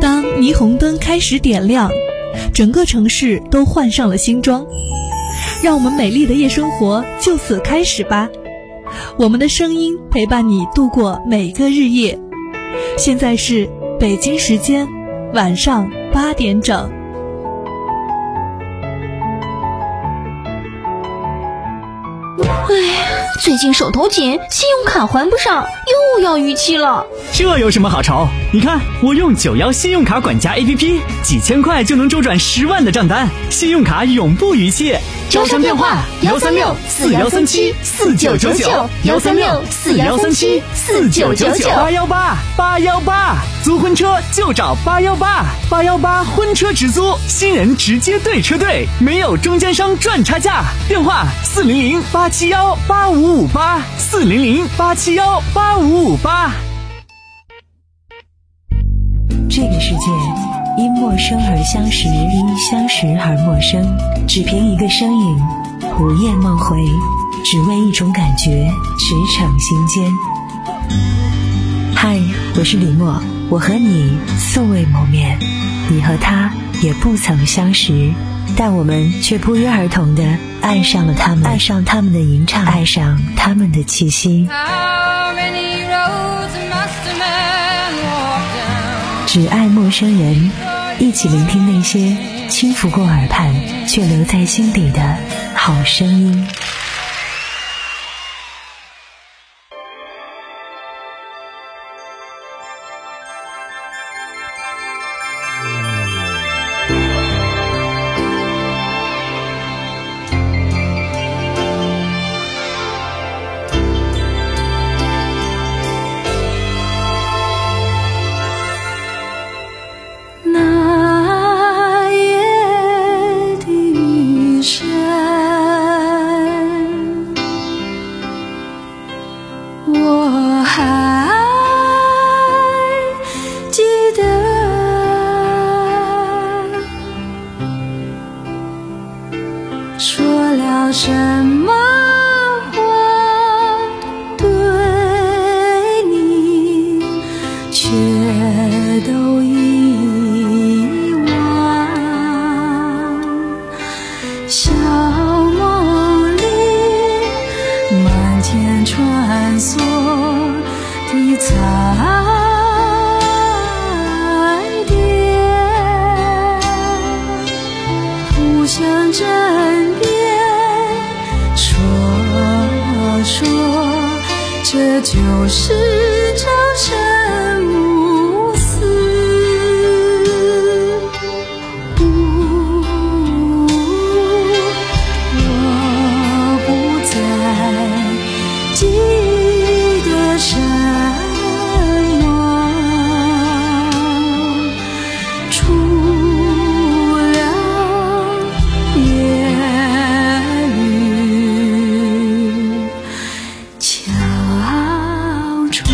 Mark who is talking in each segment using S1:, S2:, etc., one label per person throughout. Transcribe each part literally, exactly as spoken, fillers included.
S1: 当霓虹灯开始点亮，整个城市都换上了新装，让我们美丽的夜生活就此开始吧。我们的声音陪伴你度过每个日夜。现在是北京时间晚上八点整。
S2: 哎，最近手头紧，信用卡还不上，又要逾期了。
S3: 这有什么好愁？你看，我用九幺信用卡管家 A P P， 几千块就能周转十万的账单，信用卡永不逾期。
S2: 招商电话：幺三六四幺三七四九九九，幺三六四幺三七四九九九。
S3: 八幺八八幺八，租婚车就找八幺八，八幺八婚车直租，新人直接对车队，没有中间商赚差价。电话：四零零八七幺八五五八，四零零八七幺八五五八。
S4: 这个世界因陌生而相识，因相识而陌生，只凭一个身影，午夜梦回，只为一种感觉，驰骋心间。嗨，我是李默，我和你素未谋面，你和他也不曾相识，但我们却不约而同地爱上了他们，爱上他们的吟唱，爱上他们的气息。只爱陌生人，一起聆听那些轻拂过耳畔却留在心底的好声音。
S5: 我还记得说了什么话对你，却都遗忘。小梦里满天穿梭的彩蝶，互相枕边说说，这就是朝生暮死。我不再记得什么，除了夜雨敲窗。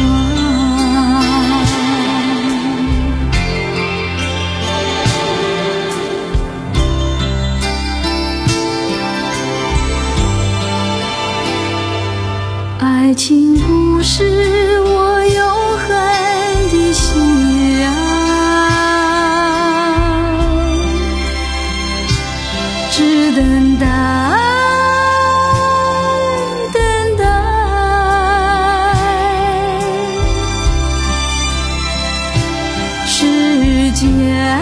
S5: 爱情不是我永恒的信仰，只等待等待，时间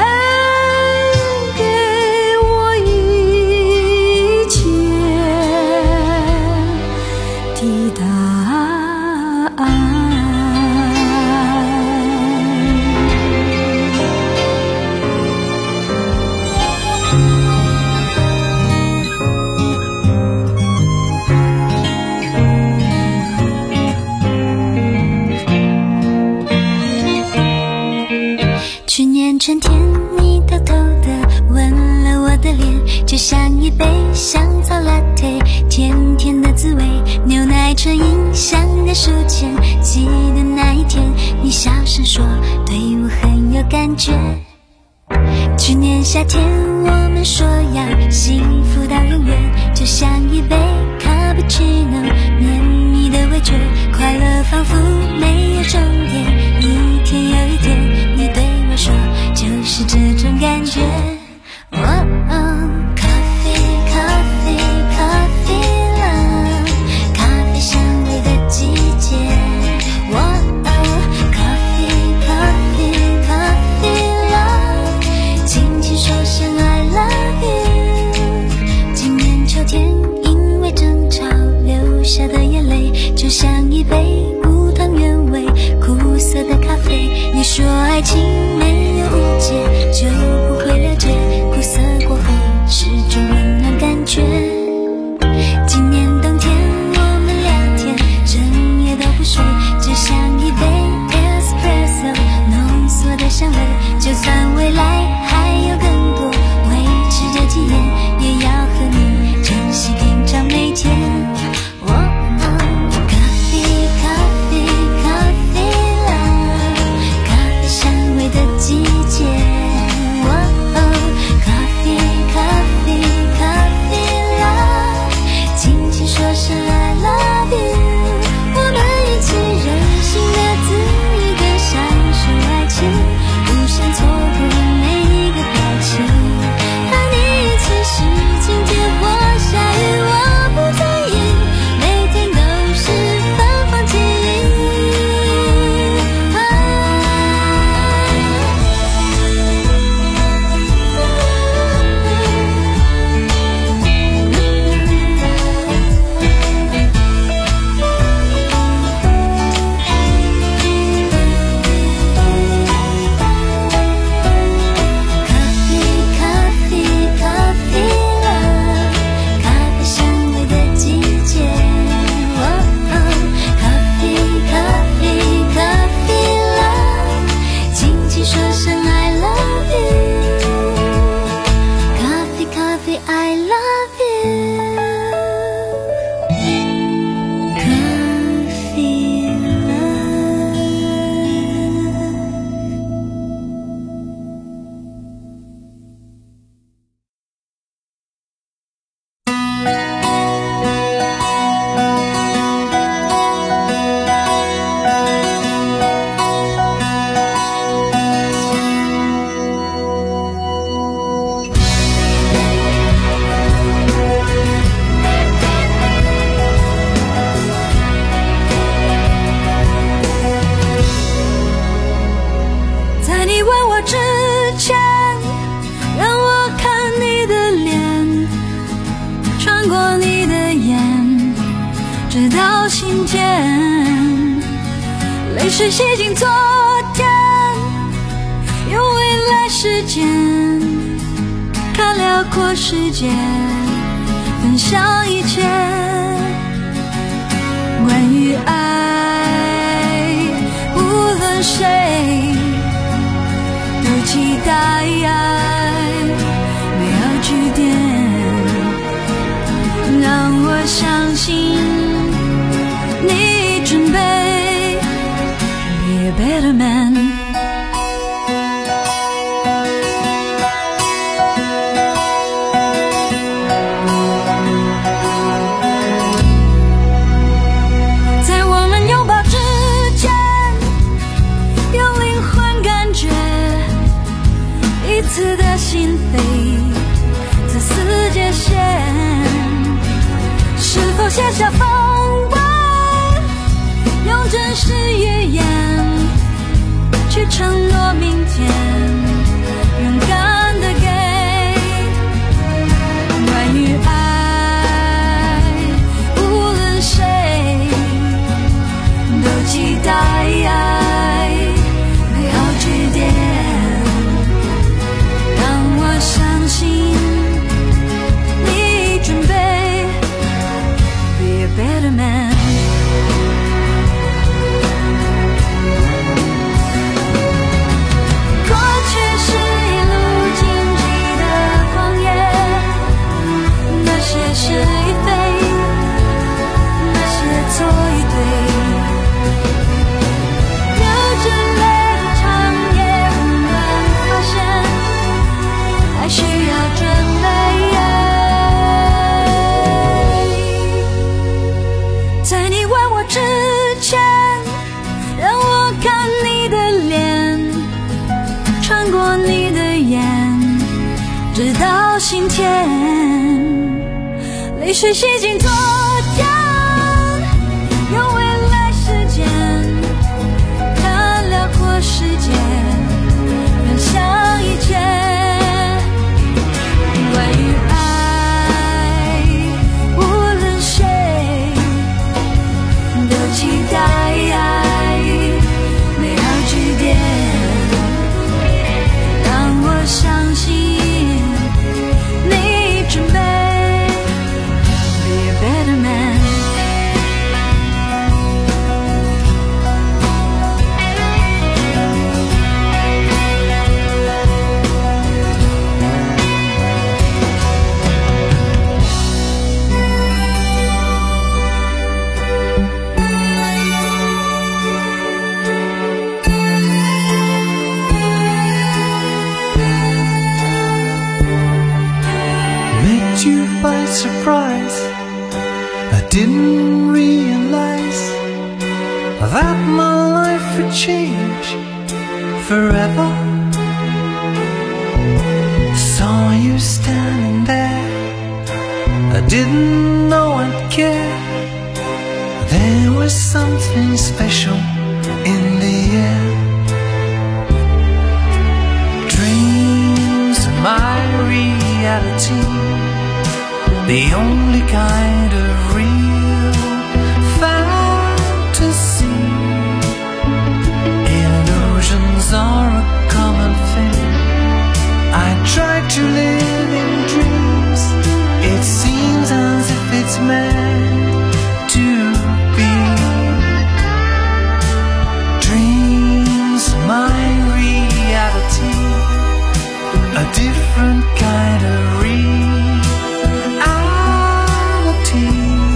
S5: 给我一切的答案。
S6: 去年春天，你偷偷地吻了我的脸，就像一杯香草 latte， 甜甜的滋味，牛奶唇印象的书签。记得那一天，你小声说对我很有感觉。去年夏天，我们说要幸福到永远，就像一杯卡布奇诺，绵密的味觉，快乐仿佛没有终点。一天又一天，你对我说就说爱情没有误解，就不会了解苦涩过后是种温暖感觉。今年冬天我们聊天，整夜都不睡，只想一杯 espresso 浓缩的香味，就算未来还有更多维持着体验，也要和你珍惜品尝每天。
S5: 泪水洗净昨天，用未来时间看辽阔世界，分享一切关于爱，无论谁都期待美好句点，让我相信你准备 Be a better man。 在我们拥抱之前，用灵魂感觉彼此的心扉，自私界限，是否写下风纹，用真实语言去承诺明天，勇敢的给关于爱，无论谁都期待美好句点，让我相信你准备 Be a better man。 是与非，那些错与对，流着泪的长夜，我们发现还需要准备。在你问我之前，让我看你的脸，穿过你的眼，直到心田。 泪水洗净昨天，用未来时间看辽阔世界，分享一切关于爱，无论谁都期待美好句点。
S7: by surprise. I didn't realize that my life would change forever. Saw you standing there, I didn't know I'd care. There was something special in the air. Dreams are my reality, the only kind of real fantasy. Illusions are a common thing. I try to live in dreams. It seems as if it's meant to be. Dreams are my reality, a different kind of reality.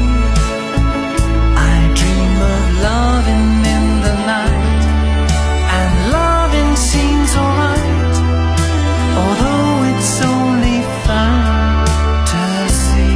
S7: I dream of loving in the night, and loving seems alright, although it's only fantasy.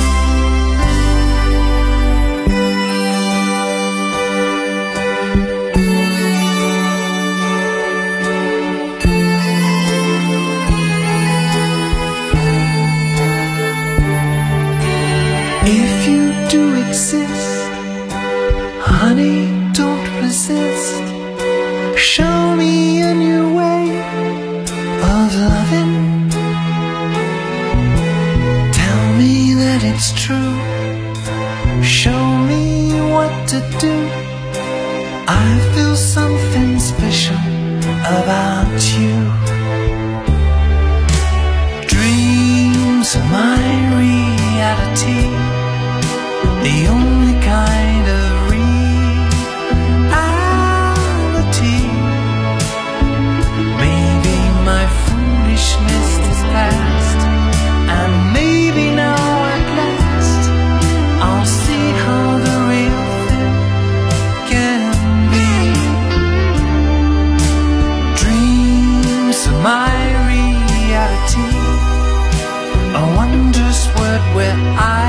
S7: If you do exist, honey, don't resist. Show me a new way of loving. Tell me that it's true. Show me what to do. I feel something special about you. Dreams are my reality, the only kind of reality. Maybe my foolishness is past, and maybe now at last I'll see how the real thing can be. Dreams are my reality, a wondrous word where I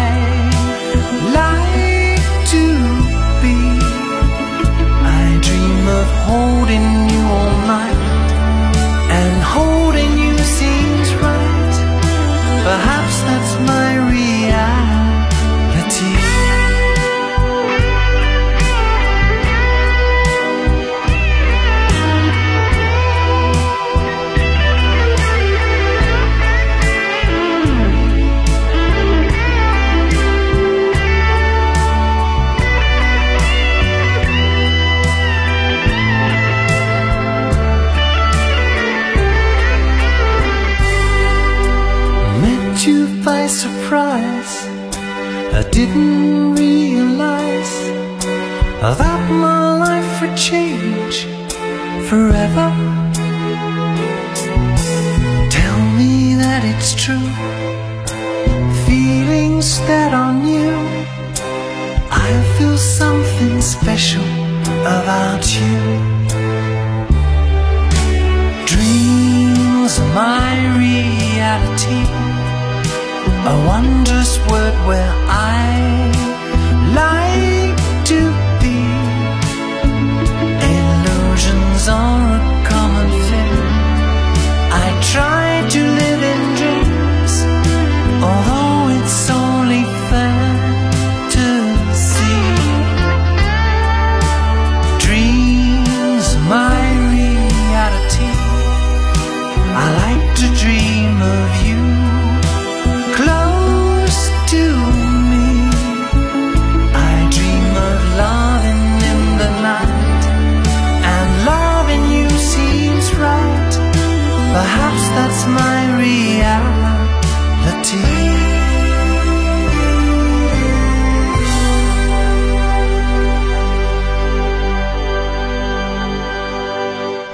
S7: like to be. I dream of holding you all night, and holding you seems right. Perhaps that's my reality. You by surprise, I didn't realize that my life would change forever. Tell me that it's true. Feelings that are new, I feel something special about you. Dreams are my reality, a wondrous word where I like to be. Illusions are a common thing. I try to live in dreams, although it's only fantasy. Dreams are my reality. I like to dream of you close to me. I dream of loving in the night, and loving you seems right. Perhaps that's my reality.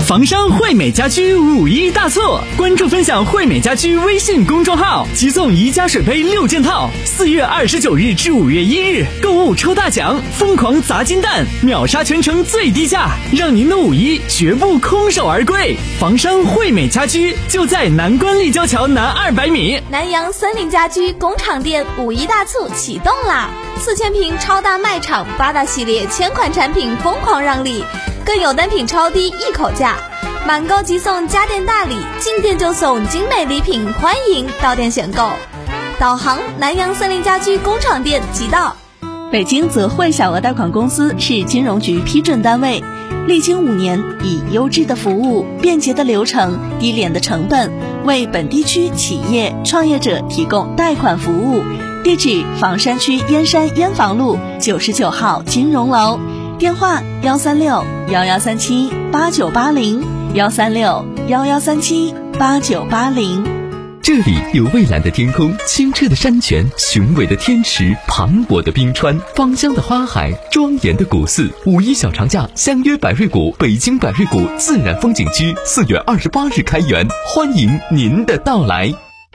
S3: 房商惠美家居五一大促，关注分享惠美家居微信公众号，即送宜家水杯六件套。四月二十九日至五月一日，购物抽大奖，疯狂砸金蛋，秒杀全城最低价，让您的五一绝不空手而归。房商惠美家居就在南关立交桥南二百米。
S8: 南阳森林家居工厂店五一大促启动啦！四千平超大卖场，八大系列千款产品疯狂让利，更有单品超低一口价，满购即送家电大礼，进店就送精美礼品，欢迎到店选购。导航南阳森林家居工厂店即到。
S9: 北京泽惠小额贷款公司是金融局批准单位，历经五年，以优质的服务、便捷的流程、低廉的成本，为本地区企业创业者提供贷款服务。地址：房山区燕山燕房路九十九号金融楼，电话：幺三六幺幺三七八九八零幺三六幺幺三七八九八零。
S10: 这里有蔚蓝的天空、清澈的山泉、雄伟的天池、磅礴的冰川、芳香的花海、庄严的古寺。五一小长假，相约百瑞谷北京百瑞谷自然风景区，四月二十八日开园，欢迎您的到来。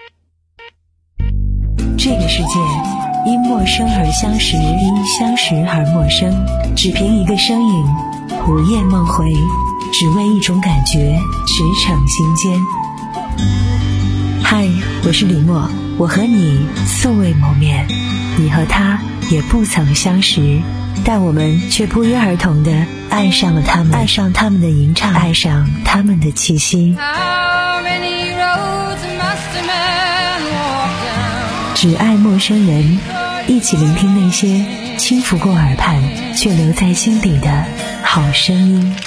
S4: 这个世界因陌生而相识，因相识而陌生，只凭一个声音，午夜梦回，只为一种感觉，驰骋心间。嗨，我是李默，我和你素未谋面，你和他也不曾相识，但我们却不约而同地爱上了他们，爱上他们的吟唱，爱上他们的气息。只爱陌生人，一起聆听那些轻拂过耳畔却留在心底的好声音。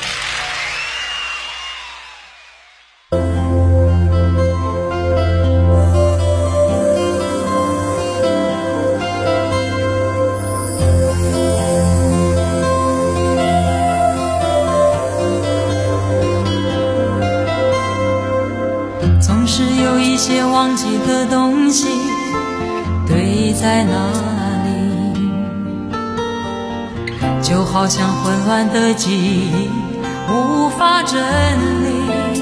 S5: 总是有一些忘记的东西堆在那里，就好像混乱的记忆无法整理，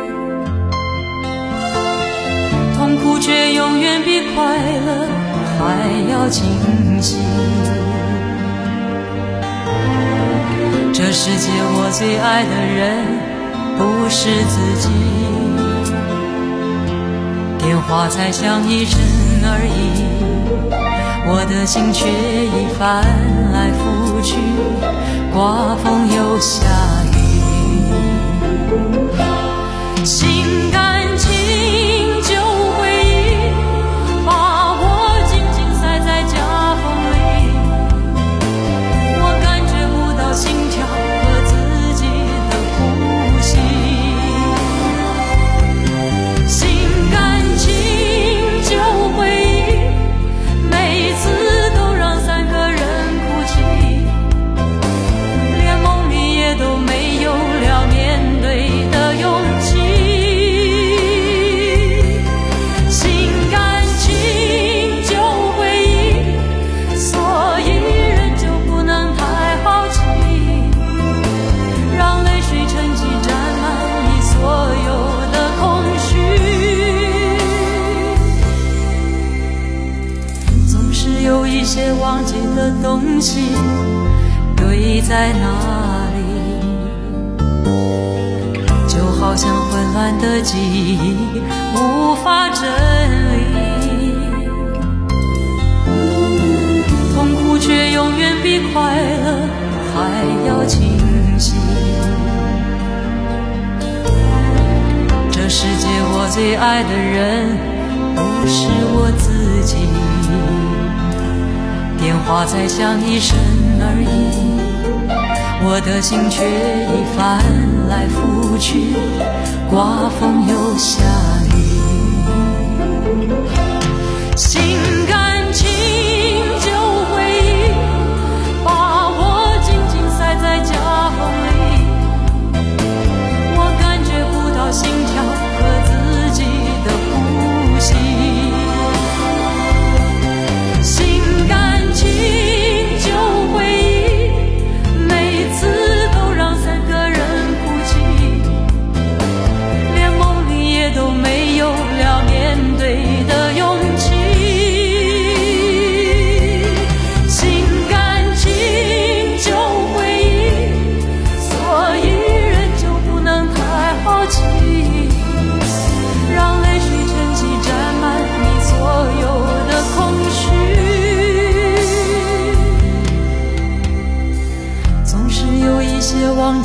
S5: 痛苦却永远比快乐还要清晰。这世界我最爱的人不是自己，电话才响一声而已，我的心却已翻来覆去，刮风又下雨。心甘情旧回忆，把我紧紧塞在夹缝里，我感觉不到心跳和自己的呼吸。心甘情旧回忆，每次都让三个人哭泣，连梦里也都没有了面对的勇气。心甘情旧回忆，所以人就不能太好奇，让泪水沉积沾满你所有的空虚。总是有一些忘记的东西堆在那里，就好像混乱的记忆无法整理，痛苦却永远比快乐还要清晰。这世界我最爱的人不是我自己，电话才响一声而已，我的心却已翻来覆去，刮风又下雨。心甘情旧回忆，把我紧紧塞在夹缝里，我感觉不到心跳和自己的呼吸。心甘情旧回忆，每次都让三个人哭泣，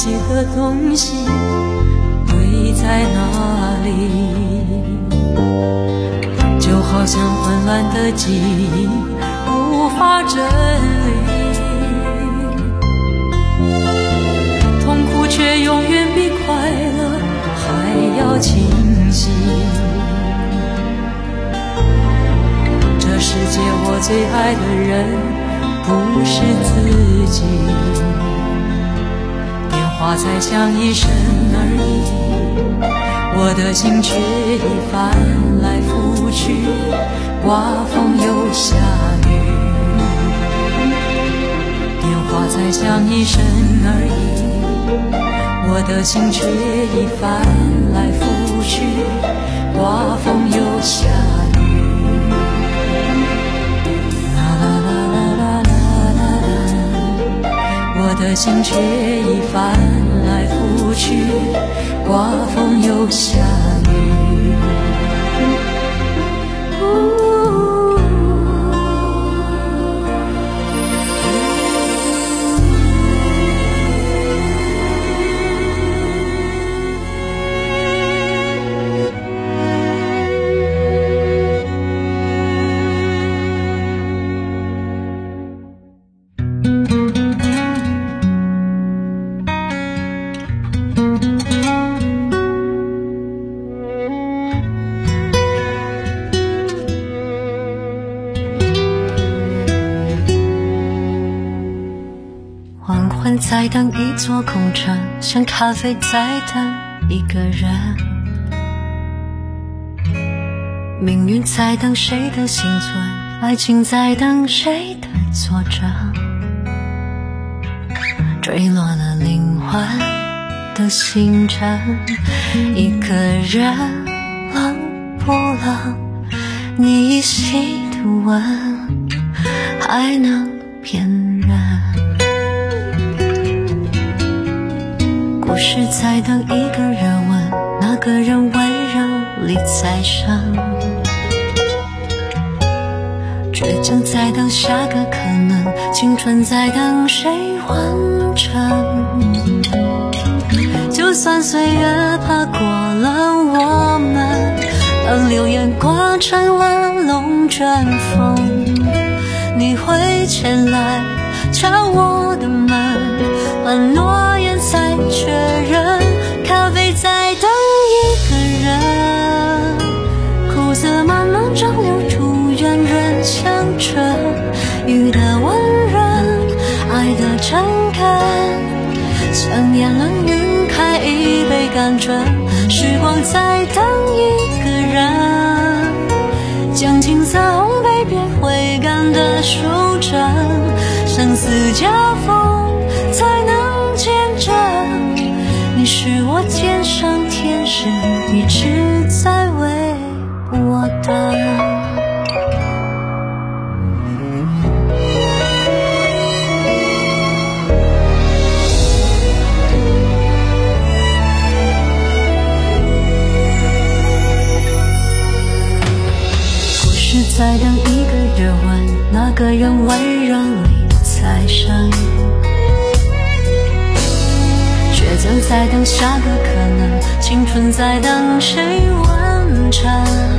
S11: 记的东西会在哪里？就好像混乱的记忆无法整理，痛苦却永远比快乐还要清晰。这世界我最爱的人不是自己，电话才响一声而已，我的心却已翻来覆去，刮风又下雨。电话才响一声而已，我的心却已翻来覆去，刮风又下雨。我的心却已翻来覆去，刮风又下雨。
S6: 在等一座空城，像咖啡在等一个人，命运在等谁的幸存，爱情在等谁的作证，坠落了灵魂的星辰，一个人冷不冷？你依稀的吻还能骗人，故事在等一个热吻，那个人温柔里再生，倔强在等下个可能，青春在等谁完成。就算岁月爬过了我们，当流言刮成了龙卷风，你会前来敲我的门，换诺言才确认，咖啡在等一个人，苦涩慢慢蒸馏出圆润香醇，雨的温润，爱的诚恳，想念冷晕开一杯甘醇，时光在等一个人，将青涩烘焙变回甘的舒展，生死交锋才能见证，你是我天上天使，一直在为我等。在等一个热吻，那个人温柔里再生，倔强在等下个可能，青春在等谁完成。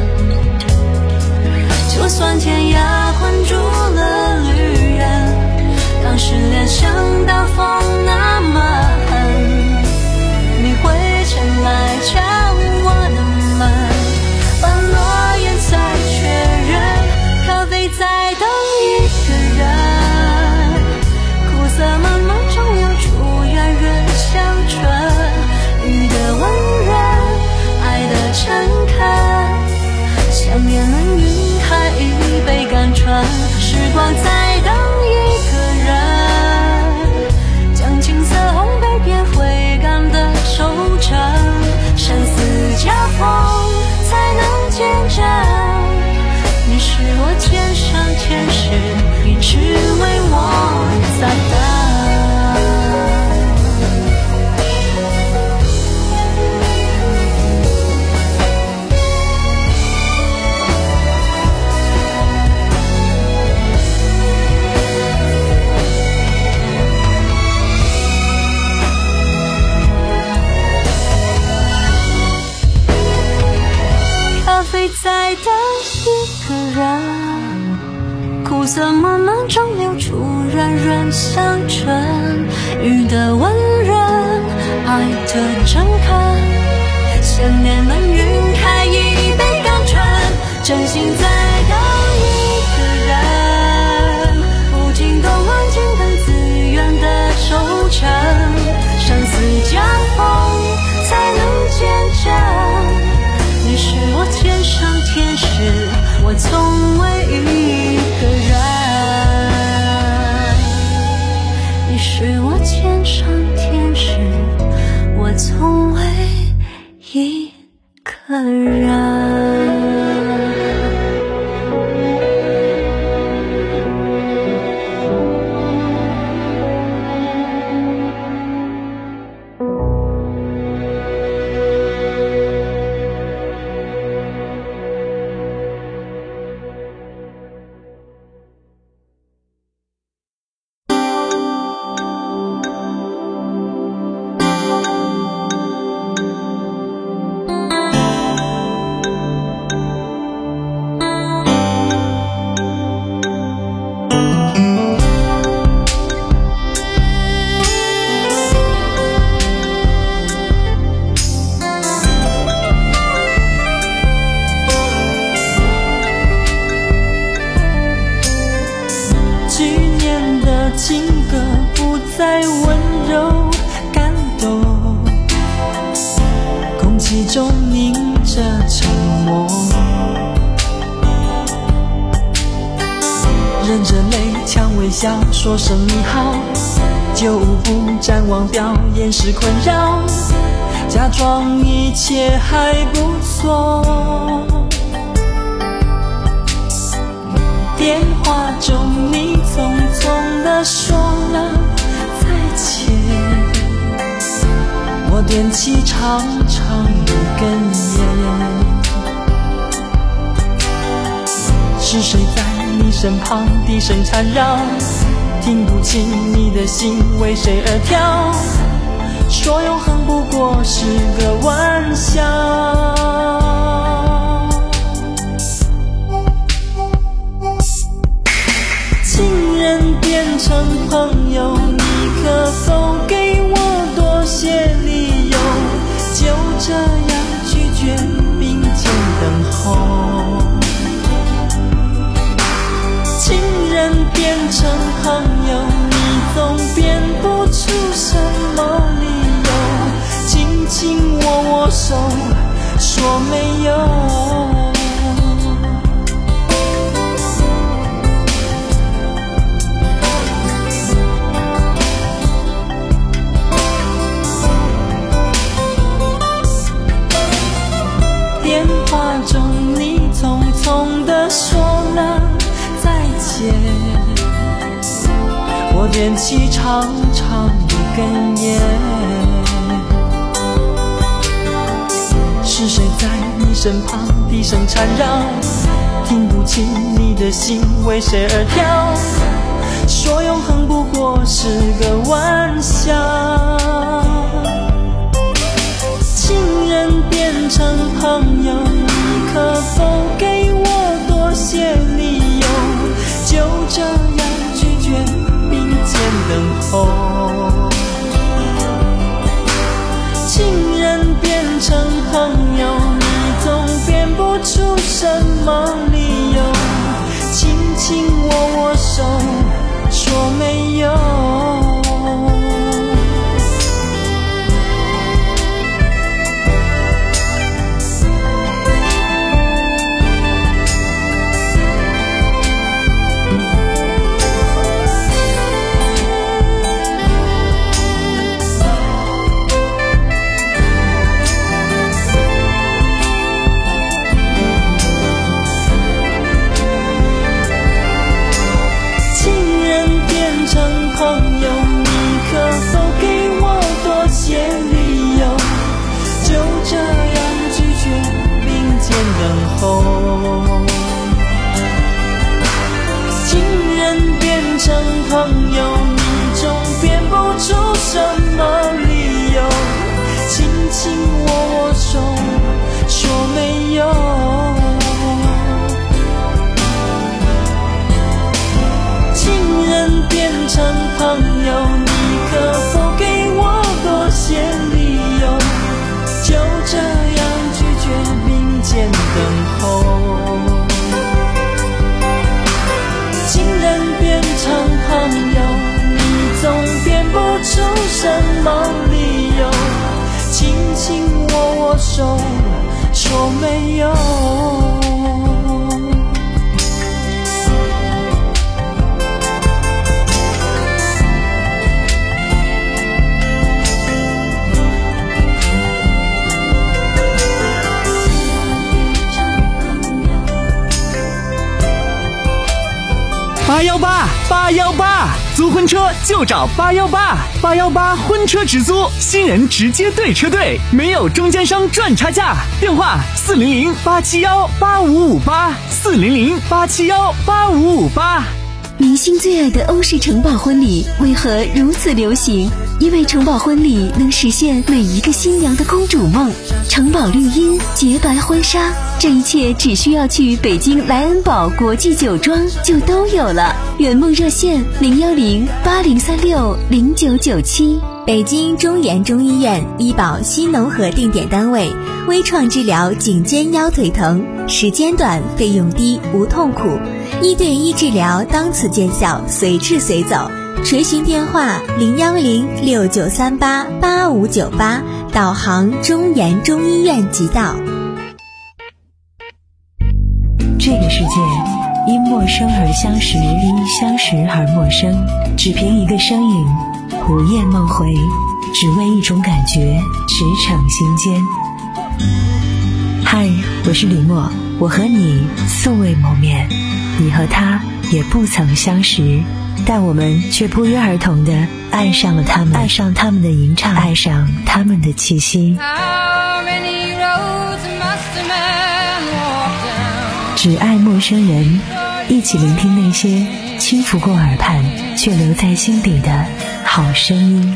S6: 就算天涯困住了旅人，当失恋像大风那么狠，你会前来敲我的门，把诺言再确认，咖啡在等一个人，苦涩慢慢蒸馏出圆润香醇，雨的温润，爱的诚恳，想念能晕开一杯甘醇，时光在等一个人，将青涩烘焙变回甘的收成，生死交锋才能见证，你是我天上天使，一直为我在等。 的一个人，苦涩慢慢蒸馏出软软香醇，雨的温润，爱的诚恳，千年冷云开一杯甘醇，真心在等一个人，不惊动安静等自愿的收成，生死相逢才能见证，你是我天上天使，我从未一个人，你是我天上天使，我从未一个人。
S11: 情歌不再温柔感动，空气中凝着沉默，忍着泪强微笑说声你好，就不展望表掩饰困扰，假装一切还不错。电话中你匆匆地说了再见，我点起长长一根烟，是谁在你身旁低声缠绕，听不清你的心为谁而跳，说永恒不过是个玩笑。情人变成朋友，你可否给我多些理由，就这样拒绝并肩等候。情人变成朋友，你总编不出什么理由，紧紧握握手说没有。电话中你匆匆地说了再见，我点起长长一根烟，是谁在你身旁低声缠绕，听不清你的心为谁而跳，说永恒不过是个玩笑。情人变成朋友，你可否给我多些理由，就这样拒绝并肩等候。情人变成朋友，你总编不出什么理由，紧紧握握手说没有。情人变成朋友，你总编不出什么理由，紧紧握握手说没有。 没有。
S3: 八幺八八幺八，租婚车就找八幺八，八幺八婚车直租，新人直接对车队，没有中间商赚差价。电话四零零八七幺八五五八，四零零八七幺八五五八。
S12: 明星最爱的欧式城堡婚礼为何如此流行？因为城堡婚礼能实现每一个新娘的公主梦。城堡绿荫、洁白婚纱，这一切只需要去北京莱恩堡国际酒庄就都有了。圆梦热线零幺零八零三六零九九七。
S13: 北京中研中医院医保新农合定点单位，微创治疗颈肩腰腿疼，时间短，费用低，无痛苦，一对一治疗当此见效，随治随走。垂询电话零幺零六九三八八五九八，导航中研中医院即到。
S4: 这个世界因陌生而相识，因相识而陌生，只凭一个身影，午夜梦回，只为一种感觉，驰骋心间。嗨，我是李默，我和你素未谋面，你和他也不曾相识，但我们却不约而同地爱上了他们，爱上他们的吟唱，爱上他们的气息。只爱陌生人，一起聆听那些轻拂过耳畔却留在心底的好声音。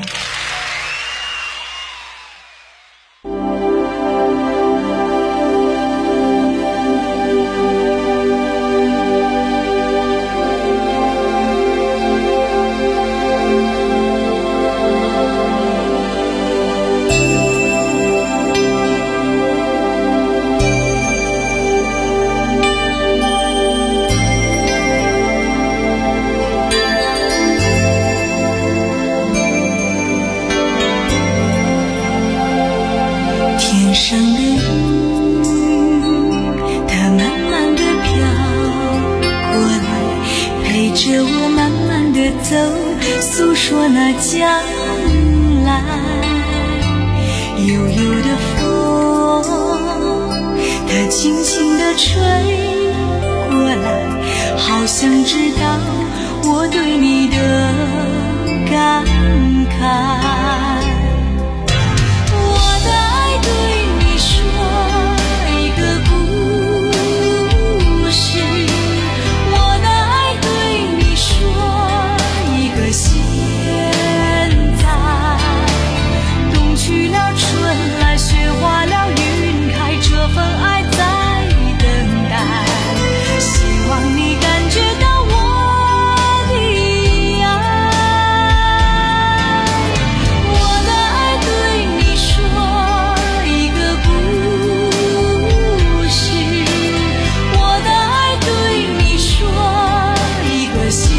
S11: 诉说那将来，悠悠的风，它轻轻地吹过来，好像知道我对你的感慨。我的爱对你说一个故事，我的爱对你说一个现在，冬去了，春来，雪化了，云开，这份爱在等待，希望你感觉到我的爱。我的爱对你说一个故事，我的爱对你说一个现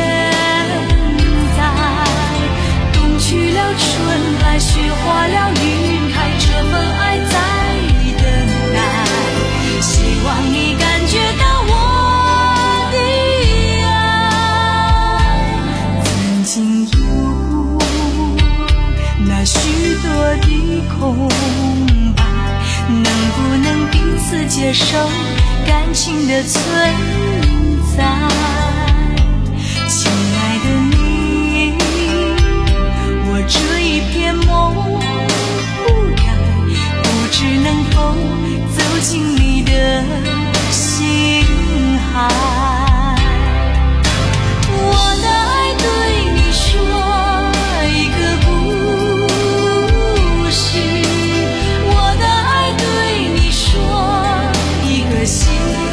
S11: 在，冬去了，春来，雪化了，云开，这份爱在等待，希望你感觉到我的爱。曾经有那许多的空白，能不能彼此接受感情的存在？亲爱的你，我这一片梦不开，不知能否走进你的心海。我的爱对你说一个故事，我的爱对你说一个现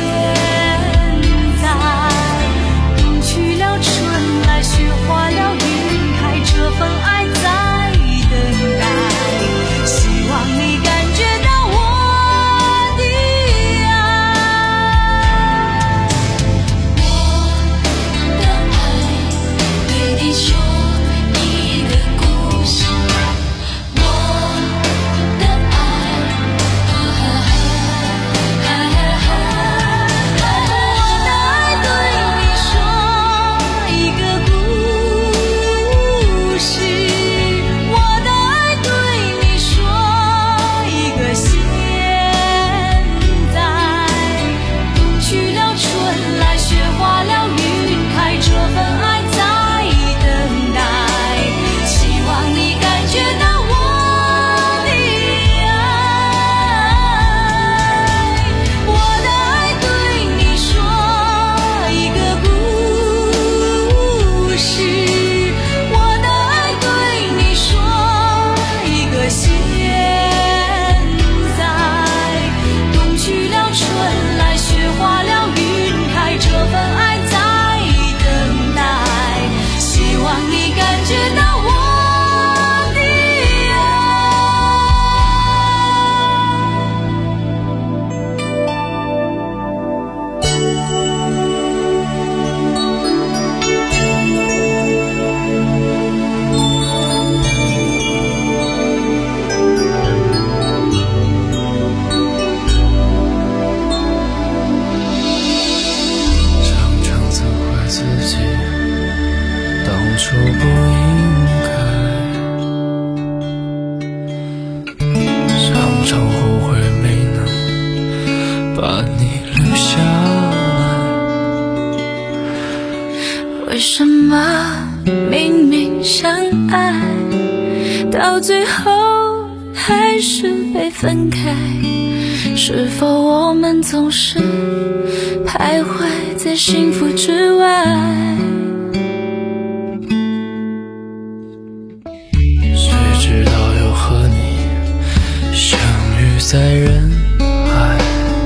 S11: 在，冬去了，春来，雪化了，云开，这份爱在等待，希望你感觉到我的爱。
S6: 到最后还是被分开。是否我们总是徘徊在幸福之外？
S7: 谁知道又和你相遇在人海，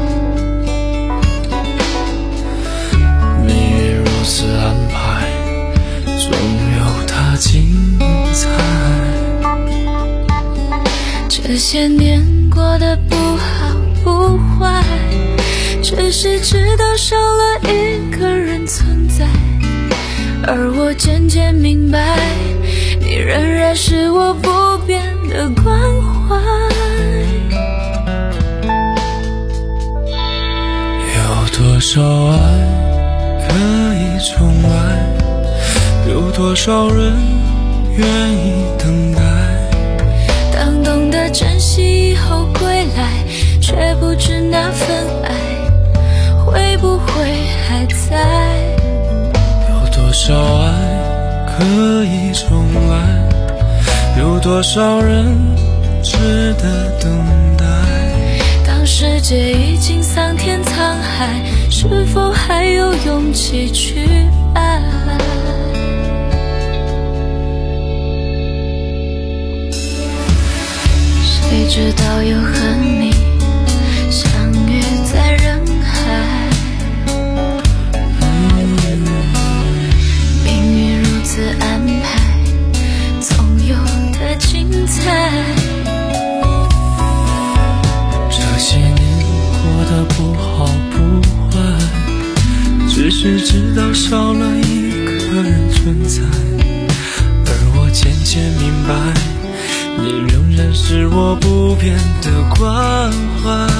S7: 命运如此安排，总有它精彩。
S6: 这些年过得不好不坏，只是直到少了一个人存在，而我渐渐明白，你仍然是我不变的关怀。
S7: 有多少爱可以重来，有多少人愿意等待，
S6: 当懂得珍惜以后归来，却不知那份爱会不会还在。
S7: 有多少爱可以重来，有多少人值得等待，
S6: 当世界已经桑田沧海，是否还有勇气去爱？谁知道又和你相遇在人海，命运如此安排，总有的精彩。
S7: 这些年过得不好不坏，只是直到少了一个人存在，而我渐渐明白，你仍然是我不变的关怀。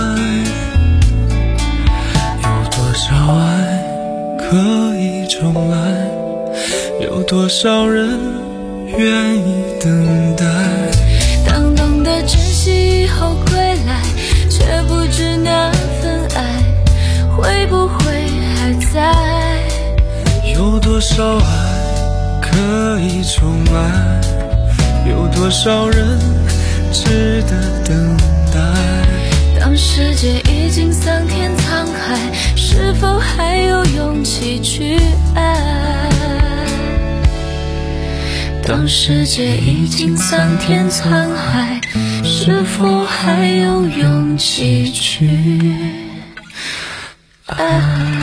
S7: 有多少爱可以重来，有多少人愿意等待，
S6: 当懂得珍惜以后归来，却不知那份爱会不会还在。
S7: 有多少爱可以重来，有多少人值得等待，
S6: 当世界已经桑田沧海，是否还有勇气去爱？当世界已经桑田沧海，是否还有勇气去爱？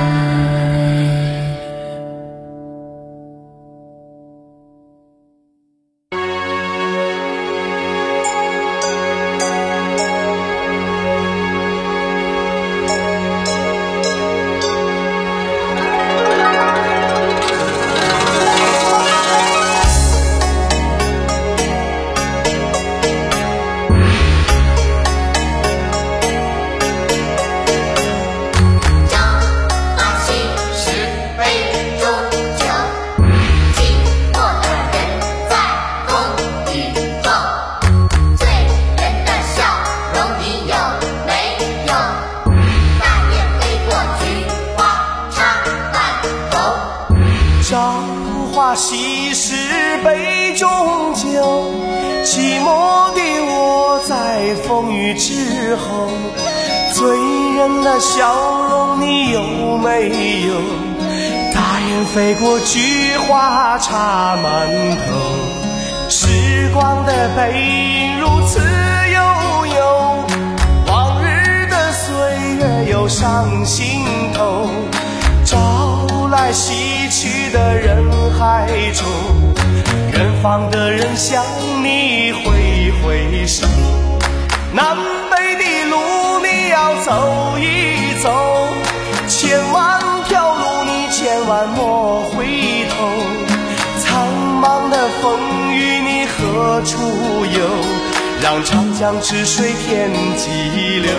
S14: 稀释杯中酒，寂寞的我在风雨之后，醉人的笑容你有没有？大雁飞过，菊花插满头，时光的背影如此悠悠，往日的岁月又上心头，招来西去的人海中，远方的人向你挥挥手，南北的路你要走一走，千万条路你千万莫回头，苍茫的风雨你何处有？让长江之水天际流。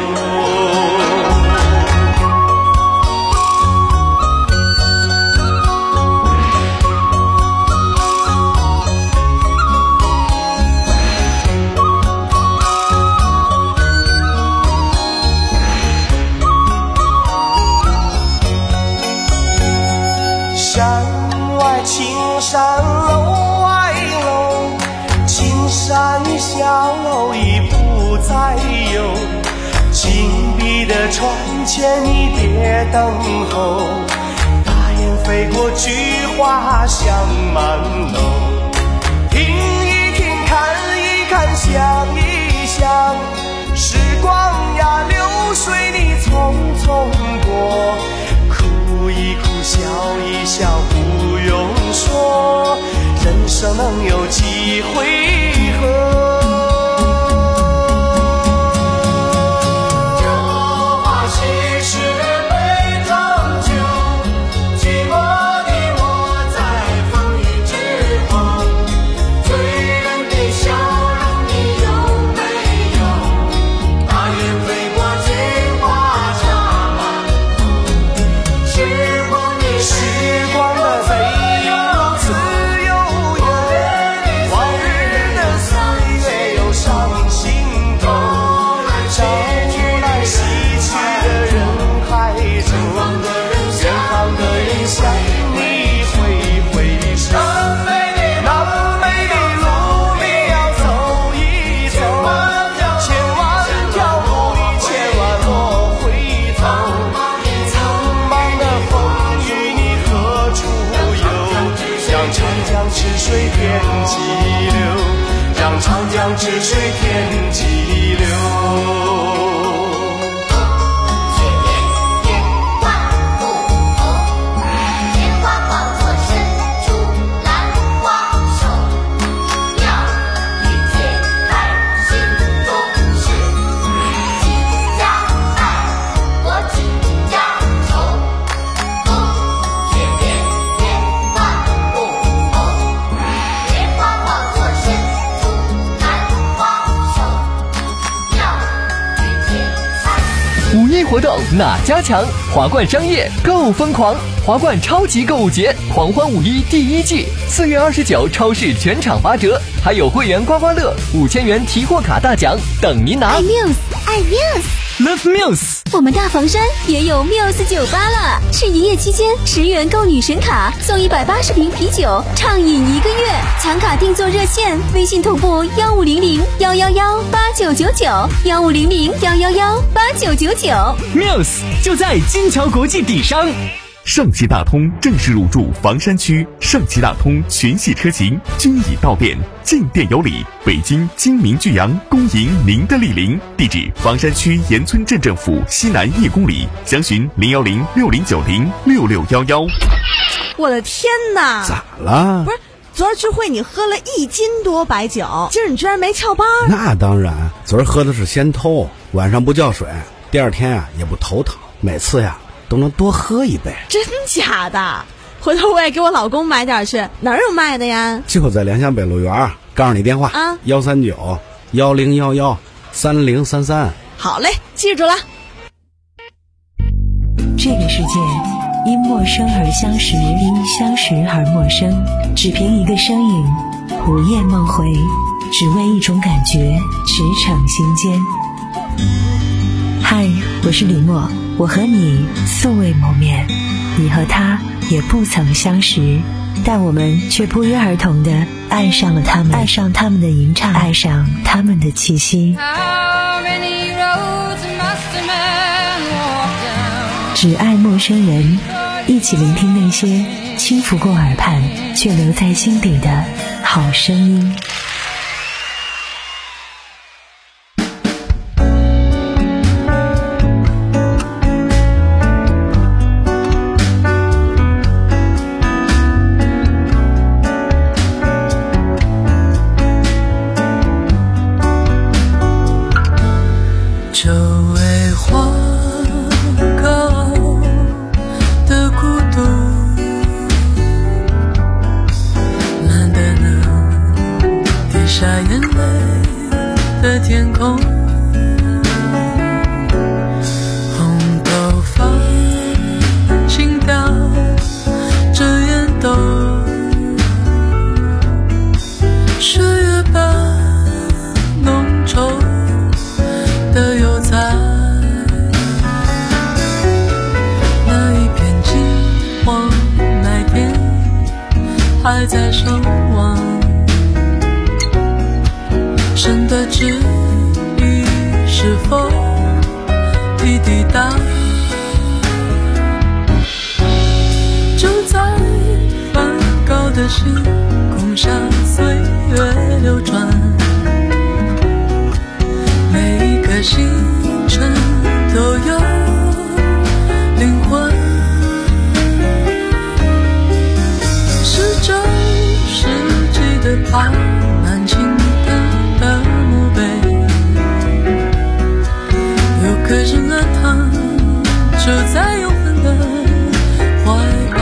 S14: 山外青山楼外楼，青山的船前你别等候，大雁飞过菊花香满楼，听一听看一看想一想，时光呀流水你匆匆过，哭一哭笑一笑不用说，人生能有几回合。
S7: 止水天际流。
S10: 活动哪家强？华冠商业够疯狂！华冠超级购物节狂欢五一第一季，四月二十九超市全场八折，还有会员刮刮乐五千元提货卡大奖等您拿。
S12: 爱 Muse， 爱
S10: Muse，Love Muse。
S12: 我们大房山也有 Muse 酒吧了，是营业期间十元购女神卡送一百八十瓶啤酒，畅饮一个月。抢卡订座热线：微信同步幺五零零幺幺幺八九九九幺五零零幺幺幺八九九九。
S3: Muse 就在金桥国际底商。
S15: 上汽大通正式入驻房山区，上汽大通全系车型均已到店，进店有礼。北京精明巨阳恭迎您的莅临，地址房山区盐村镇政府西南一公里，详询零幺零六零九零六六幺幺。
S16: 我的天哪！
S17: 咋了？
S16: 不是，昨儿聚会你喝了一斤多白酒，今儿你居然没翘班？
S17: 那当然，昨儿喝的是仙偷，晚上不叫水，第二天啊也不头疼，每次呀都能多喝一杯。
S16: 真假的？回头我也给我老公买点去。哪儿有卖的呀？
S17: 就在良乡北路园，告诉你电话啊，幺三九幺零幺幺三零三三。
S16: 好嘞，记住了。
S4: 这个世界因陌生而相识，因相识而陌生，只凭一个身影，午夜梦回，只为一种感觉，驰骋心间。嗨，我是李默，我和你素未谋面，你和他也不曾相识，但我们却不约而同地爱上了他们，爱上他们的吟唱，爱上他们的气息。只爱陌生人，一起聆听那些轻拂过耳畔却留在心底的好声音。
S11: 还在守望，神的旨意是否一抵达，就在梵高的星空下，岁月流转，每一个星辰都有灵魂，是这世纪的爬满青藤的墓碑，有个人啊，他就在永恒的怀抱。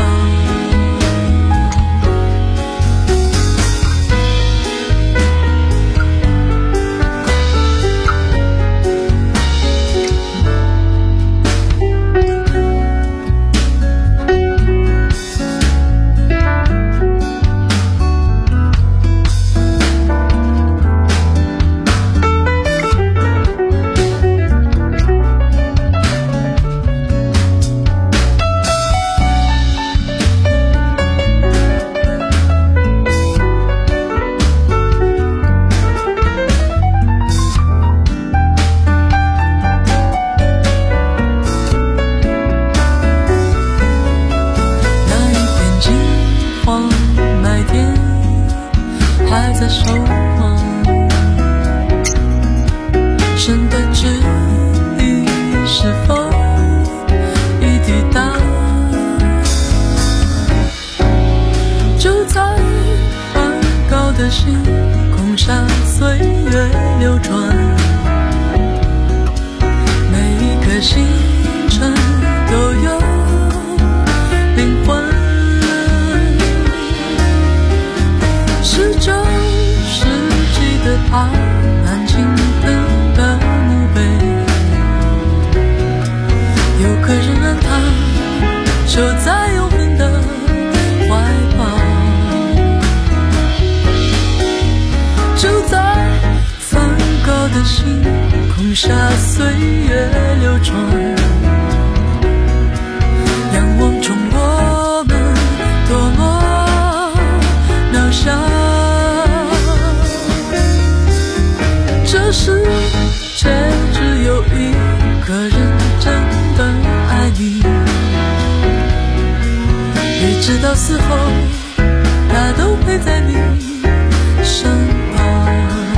S11: 直到死后，他都陪在你身旁。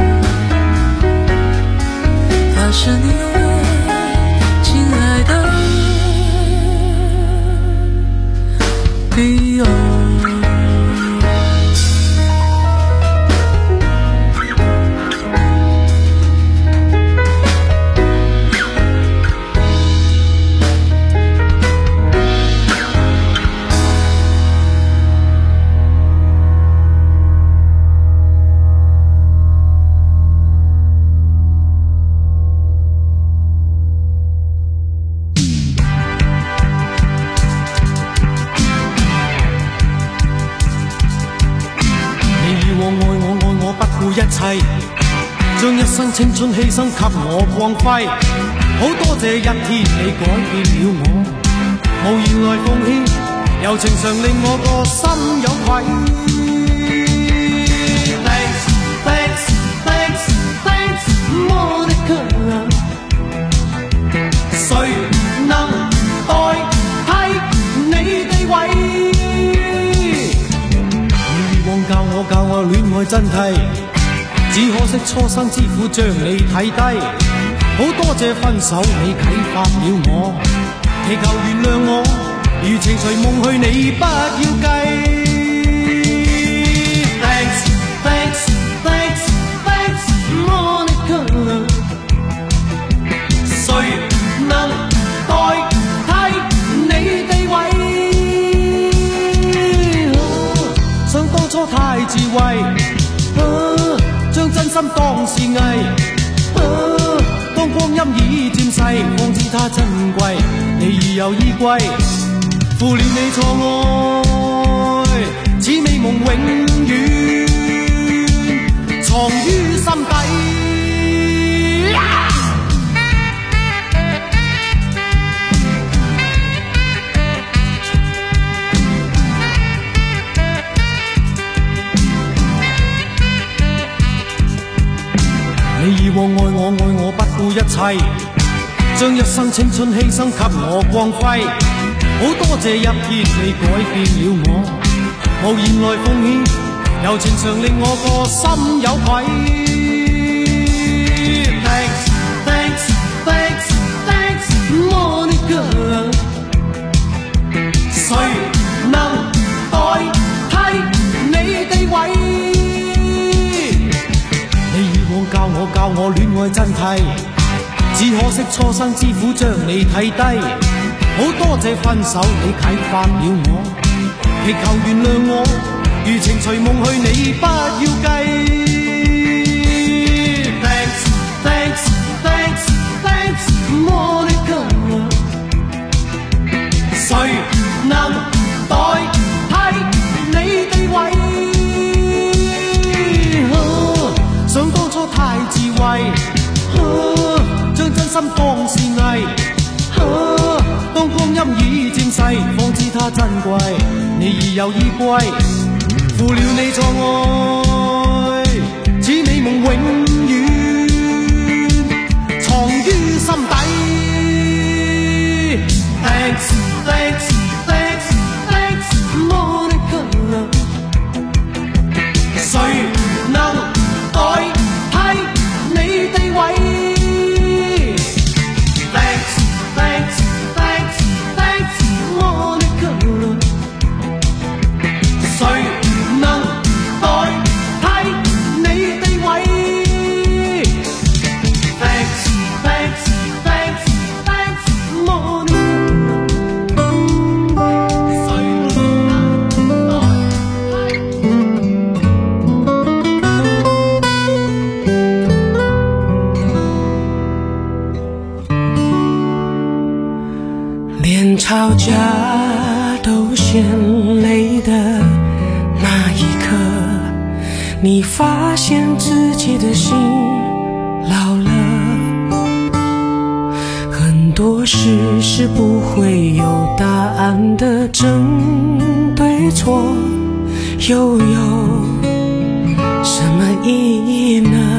S11: 他是你永远亲爱的彼岸。
S14: 一切將一生青春犧牲給我光輝，好多謝一天你改變了我，無言來奉獻，柔情常令我個心有愧。Thanks, thanks, thanks, thanks, Monica。誰能代替你地位？你以往教我教我戀愛真諦。只可惜初生之苦將你睇低，好多謝分手你啟發了我，祈求原諒我，如情隨夢去你不要計。Thanks, thanks, thanks, thanks, Monica。誰能代替你地位？想當初太智慧。將真心當是藝，啊，當光陰已漸逝，方知它珍貴。你已有依歸，負了你錯愛，此美夢永遠藏於心底。你以往愛我愛我不顧一切， 將一生青春犧牲給我光輝，好多謝日熱你改變了我，無言來奉獻，柔情常令我個心有愧。Thanks, thanks, thanks, thanks, Monica。誰能代替你地位？你以往教我教我戀愛真諦。只可惜初生之虎將你睇低，好多謝分手你啟發了我，祈求原諒我，餘情隨夢去你不要計。Thanks, thanks, thanks, thanks, Monica。誰能代替你地位？啊、想當初太智慧。啊將真心當是藝，啊！當光陰已漸逝，方知它珍貴。你已有依歸，負了你錯愛，似美夢永遠藏於心底。Thanks, thanks, thanks, thanks, Monica。誰能代替你地位？
S7: 吵架都先泪的那一刻，你发现自己的心老了，很多事是不会有答案的，争对错又有什么意义呢？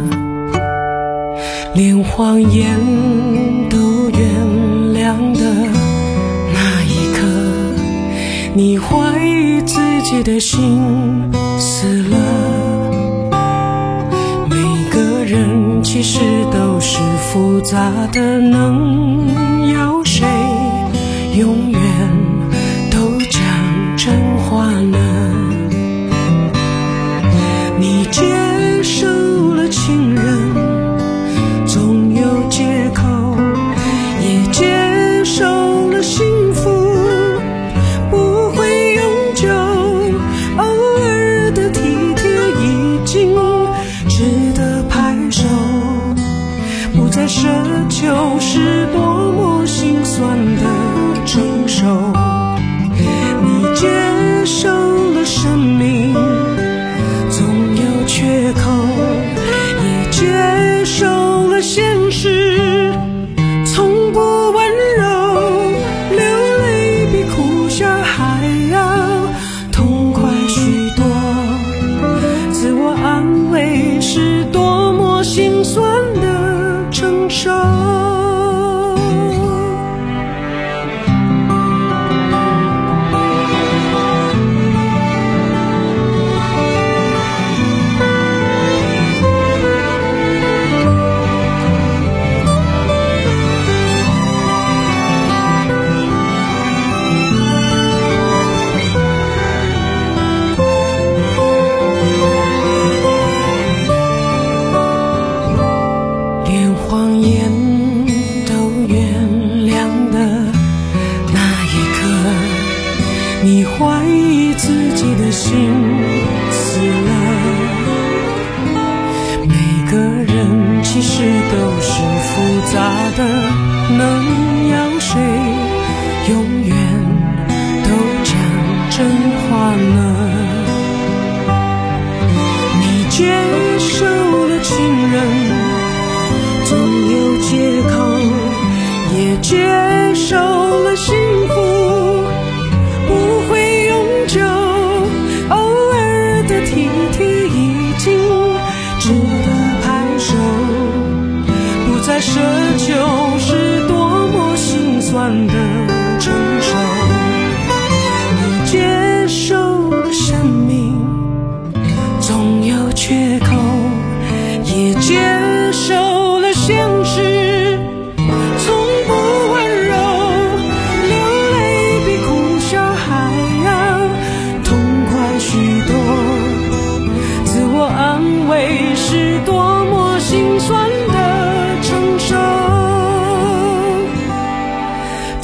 S7: 连谎言都原谅的你怀疑自己的心死了，每个人其实都是复杂的，能要谁永远都讲真话呢？你接受了情人总有借口，也接受了幸福奢求是多么心酸的承受，你接受了生命总有缺口，也接受了现实从不温柔，流泪比哭笑还要痛快许多，自我安慰是多么心酸的承受。你怀疑自己的心死了，每个人其实都是复杂的，能要谁永远都讲真话呢？你接受了情人总有借口，也接受了幸福不会永久，偶尔的体贴已经值得拍手，不再奢求是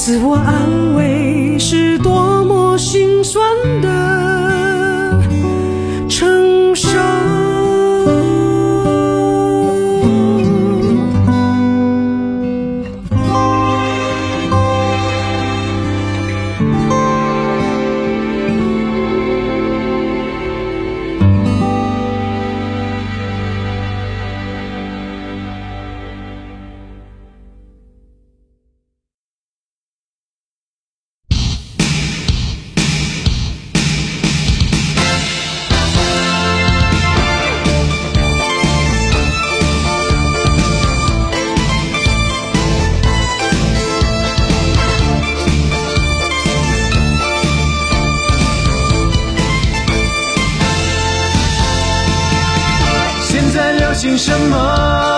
S18: 自我安慰是多么心酸的承受。
S7: 什么